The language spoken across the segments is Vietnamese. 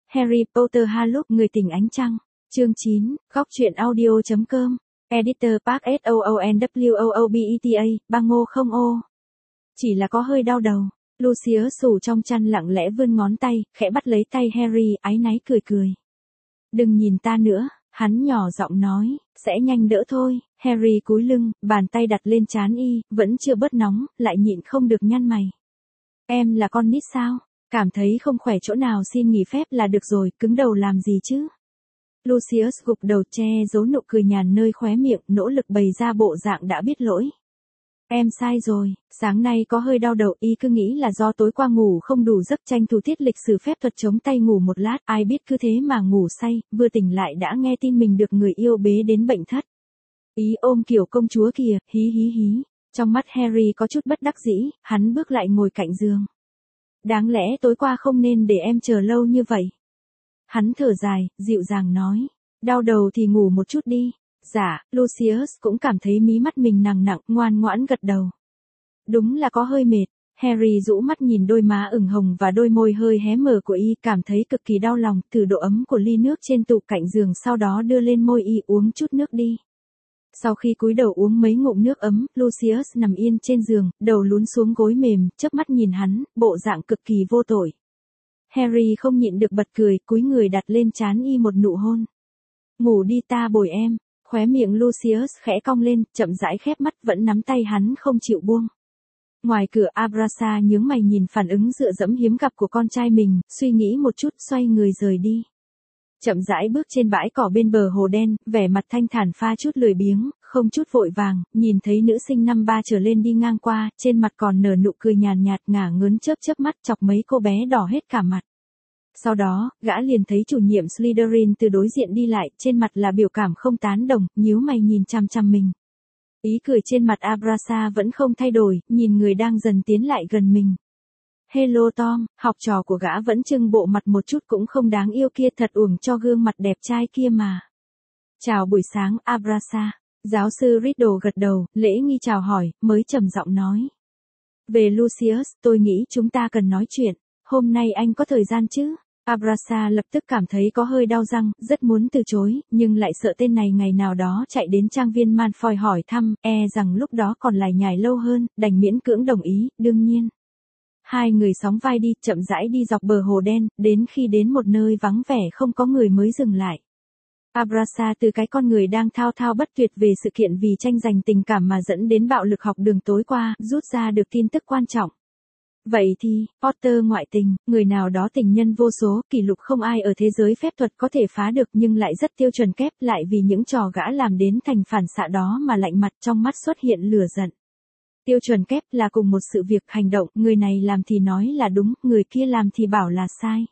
Harry Potter Haluk người tình ánh trăng. Chương 9, góc truyện audio.com. Editor Park SOONWOOBETA, băng ngô không ô. Chỉ là có hơi đau đầu. Lucius sủ trong chăn lặng lẽ vươn ngón tay, khẽ bắt lấy tay Harry, áy náy cười cười. Đừng nhìn ta nữa, hắn nhỏ giọng nói, sẽ nhanh đỡ thôi. Harry cúi lưng, bàn tay đặt lên trán y, vẫn chưa bớt nóng, lại nhịn không được nhăn mày. Em là con nít sao? Cảm thấy không khỏe chỗ nào xin nghỉ phép là được rồi, cứng đầu làm gì chứ? Lucius gục đầu che giấu nụ cười nhàn nơi khóe miệng, nỗ lực bày ra bộ dạng đã biết lỗi. Em sai rồi, sáng nay có hơi đau đầu, y cứ nghĩ là do tối qua ngủ không đủ giấc, tranh thủ thiết lịch sử phép thuật chống tay ngủ một lát, ai biết cứ thế mà ngủ say, vừa tỉnh lại đã nghe tin mình được người yêu bế đến bệnh thất. Ý ôm kiểu công chúa kìa, hí hí hí. Trong mắt Harry có chút bất đắc dĩ, hắn bước lại ngồi cạnh giường. Đáng lẽ tối qua không nên để em chờ lâu như vậy. Hắn thở dài, dịu dàng nói. Đau đầu thì ngủ một chút đi. Dạ, Lucius cũng cảm thấy mí mắt mình nặng, ngoan ngoãn gật đầu. Đúng là có hơi mệt. Harry rũ mắt nhìn đôi má ửng hồng và đôi môi hơi hé mở của y, cảm thấy cực kỳ đau lòng, thử độ ấm của ly nước trên tủ cạnh giường, sau đó đưa lên môi y, uống chút nước đi. Sau khi cúi đầu uống mấy ngụm nước ấm, Lucius nằm yên trên giường, đầu lún xuống gối mềm, chớp mắt nhìn hắn, bộ dạng cực kỳ vô tội. Harry không nhịn được bật cười, cúi người đặt lên trán y một nụ hôn. Ngủ đi, ta bồi em. Khóe miệng Lucius khẽ cong lên, chậm rãi khép mắt, vẫn nắm tay hắn không chịu buông. Ngoài cửa, Abrasa nhướng mày nhìn phản ứng dựa dẫm hiếm gặp của con trai mình, suy nghĩ một chút, xoay người rời đi. Chậm rãi bước trên bãi cỏ bên bờ hồ đen, vẻ mặt thanh thản pha chút lười biếng, không chút vội vàng, nhìn thấy nữ sinh năm 3 trở lên đi ngang qua, trên mặt còn nở nụ cười nhàn nhạt, ngả ngớn chớp mắt, chọc mấy cô bé đỏ hết cả mặt. Sau đó, gã liền thấy chủ nhiệm Slytherin từ đối diện đi lại, trên mặt là biểu cảm không tán đồng, nhíu mày nhìn chằm chằm mình. Ý cười trên mặt Abrasa vẫn không thay đổi, nhìn người đang dần tiến lại gần mình. Hello Tom, học trò của gã vẫn trưng bộ mặt một chút cũng không đáng yêu kia, thật uổng cho gương mặt đẹp trai kia mà. Chào buổi sáng, Abrasa. Giáo sư Riddle gật đầu, lễ nghi chào hỏi, mới trầm giọng nói. Về Lucius, tôi nghĩ chúng ta cần nói chuyện. Hôm nay anh có thời gian chứ? Abrasa lập tức cảm thấy có hơi đau răng, rất muốn từ chối, nhưng lại sợ tên này ngày nào đó chạy đến trang viên Malfoy hỏi thăm, rằng lúc đó còn lải nhải lâu hơn, đành miễn cưỡng đồng ý, đương nhiên. Hai người sóng vai đi, chậm rãi đi dọc bờ hồ đen, đến khi đến một nơi vắng vẻ không có người mới dừng lại. Abrasa từ cái con người đang thao thao bất tuyệt về sự kiện vì tranh giành tình cảm mà dẫn đến bạo lực học đường tối qua, rút ra được tin tức quan trọng. Vậy thì, Potter ngoại tình, người nào đó tình nhân vô số, kỷ lục không ai ở thế giới phép thuật có thể phá được, nhưng lại rất tiêu chuẩn kép, lại vì những trò gã làm đến thành phản xạ đó mà lạnh mặt, trong mắt xuất hiện lửa giận. Tiêu chuẩn kép là cùng một sự việc, hành động, người này làm thì nói là đúng, người kia làm thì bảo là sai.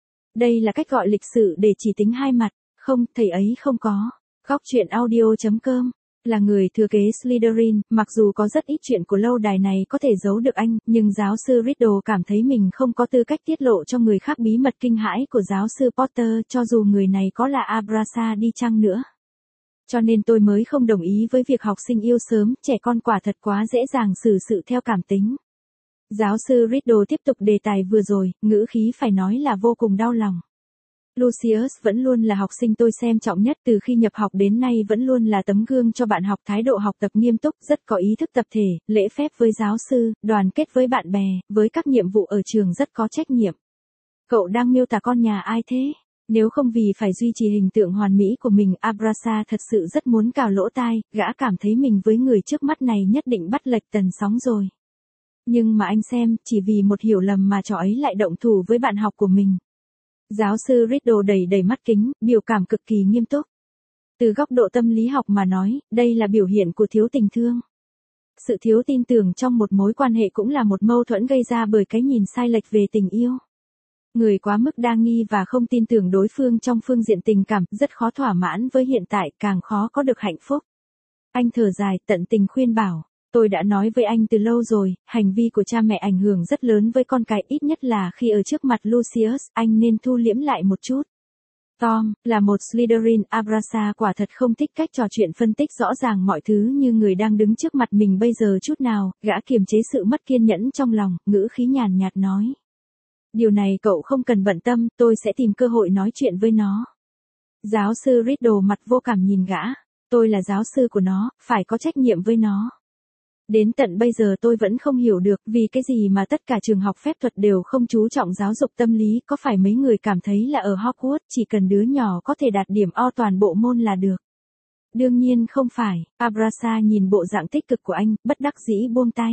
Đây là cách gọi lịch sự để chỉ tính hai mặt, không, thầy ấy không có. Góc truyện audio.com. Là người thừa kế Slytherin, mặc dù có rất ít chuyện của lâu đài này có thể giấu được anh, nhưng giáo sư Riddle cảm thấy mình không có tư cách tiết lộ cho người khác bí mật kinh hãi của giáo sư Potter, cho dù người này có là Abrasa đi chăng nữa. Cho nên tôi mới không đồng ý với việc học sinh yêu sớm, trẻ con quả thật quá dễ dàng xử sự theo cảm tính. Giáo sư Riddle tiếp tục đề tài vừa rồi, ngữ khí phải nói là vô cùng đau lòng. Lucius vẫn luôn là học sinh tôi xem trọng nhất, từ khi nhập học đến nay vẫn luôn là tấm gương cho bạn học, thái độ học tập nghiêm túc, rất có ý thức tập thể, lễ phép với giáo sư, đoàn kết với bạn bè, với các nhiệm vụ ở trường rất có trách nhiệm. Cậu đang miêu tả con nhà ai thế? Nếu không vì phải duy trì hình tượng hoàn mỹ của mình, Abrasa thật sự rất muốn cào lỗ tai, gã cảm thấy mình với người trước mắt này nhất định bắt lệch tần sóng rồi. Nhưng mà anh xem, chỉ vì một hiểu lầm mà trò ấy lại động thủ với bạn học của mình. Giáo sư Riddle đầy mắt kính, biểu cảm cực kỳ nghiêm túc. Từ góc độ tâm lý học mà nói, đây là biểu hiện của thiếu tình thương. Sự thiếu tin tưởng trong một mối quan hệ cũng là một mâu thuẫn gây ra bởi cái nhìn sai lệch về tình yêu. Người quá mức đa nghi và không tin tưởng đối phương trong phương diện tình cảm, rất khó thỏa mãn với hiện tại, càng khó có được hạnh phúc. Anh thở dài, tận tình khuyên bảo. Tôi đã nói với anh từ lâu rồi, hành vi của cha mẹ ảnh hưởng rất lớn với con cái, ít nhất là khi ở trước mặt Lucius, anh nên thu liễm lại một chút. Tom, là một Slytherin, Abrasa quả thật không thích cách trò chuyện phân tích rõ ràng mọi thứ như người đang đứng trước mặt mình bây giờ chút nào, gã kiềm chế sự mất kiên nhẫn trong lòng, ngữ khí nhàn nhạt nói. Điều này cậu không cần bận tâm, tôi sẽ tìm cơ hội nói chuyện với nó. Giáo sư Riddle mặt vô cảm nhìn gã. Tôi là giáo sư của nó, phải có trách nhiệm với nó. Đến tận bây giờ tôi vẫn không hiểu được vì cái gì mà tất cả trường học phép thuật đều không chú trọng giáo dục tâm lý, có phải mấy người cảm thấy là ở Hogwarts chỉ cần đứa nhỏ có thể đạt điểm O toàn bộ môn là được. Đương nhiên không phải, Abrasa nhìn bộ dạng tích cực của anh, bất đắc dĩ buông tay.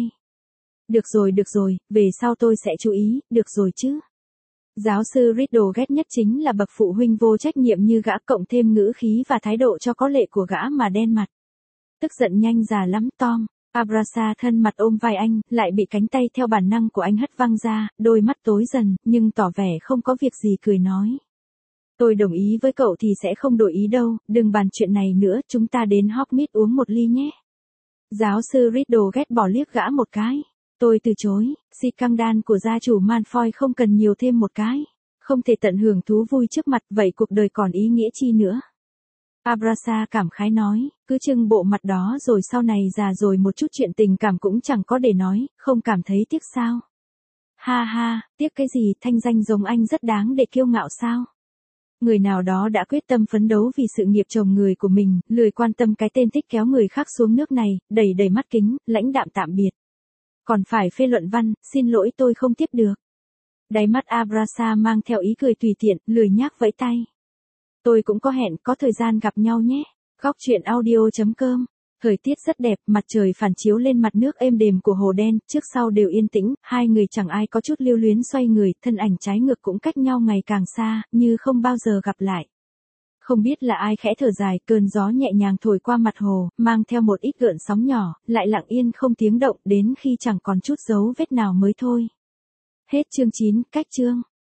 Được rồi, về sau tôi sẽ chú ý, được rồi chứ. Giáo sư Riddle ghét nhất chính là bậc phụ huynh vô trách nhiệm như gã, cộng thêm ngữ khí và thái độ cho có lệ của gã mà đen mặt. Tức giận nhanh già lắm Tom. Abrasa thân mặt ôm vai anh, lại bị cánh tay theo bản năng của anh hất văng ra, đôi mắt tối dần, nhưng tỏ vẻ không có việc gì cười nói. Tôi đồng ý với cậu thì sẽ không đổi ý đâu, đừng bàn chuyện này nữa, chúng ta đến Hogsmeade uống một ly nhé. Giáo sư Riddle ghét bỏ liếc gã một cái. Tôi từ chối, si căng đan của gia chủ Malfoy không cần nhiều thêm một cái. Không thể tận hưởng thú vui trước mặt, vậy cuộc đời còn ý nghĩa chi nữa. Abrasa cảm khái nói, cứ trưng bộ mặt đó rồi sau này già rồi một chút chuyện tình cảm cũng chẳng có để nói, không cảm thấy tiếc sao? Ha ha, tiếc cái gì, thanh danh giống anh rất đáng để kiêu ngạo sao? Người nào đó đã quyết tâm phấn đấu vì sự nghiệp chồng người của mình, lười quan tâm cái tên thích kéo người khác xuống nước này, đầy mắt kính, lãnh đạm tạm biệt. Còn phải phê luận văn, xin lỗi tôi không tiếp được. Đáy mắt Abrasa mang theo ý cười tùy tiện, lười nhác vẫy tay. Tôi cũng có hẹn, có thời gian gặp nhau nhé. Góc truyện audio.com. Thời tiết rất đẹp, mặt trời phản chiếu lên mặt nước êm đềm của hồ đen, trước sau đều yên tĩnh, hai người chẳng ai có chút lưu luyến xoay người, thân ảnh trái ngược cũng cách nhau ngày càng xa, như không bao giờ gặp lại. Không biết là ai khẽ thở dài, cơn gió nhẹ nhàng thổi qua mặt hồ, mang theo một ít gợn sóng nhỏ, lại lặng yên không tiếng động, đến khi chẳng còn chút dấu vết nào mới thôi. Hết chương 9, cách chương.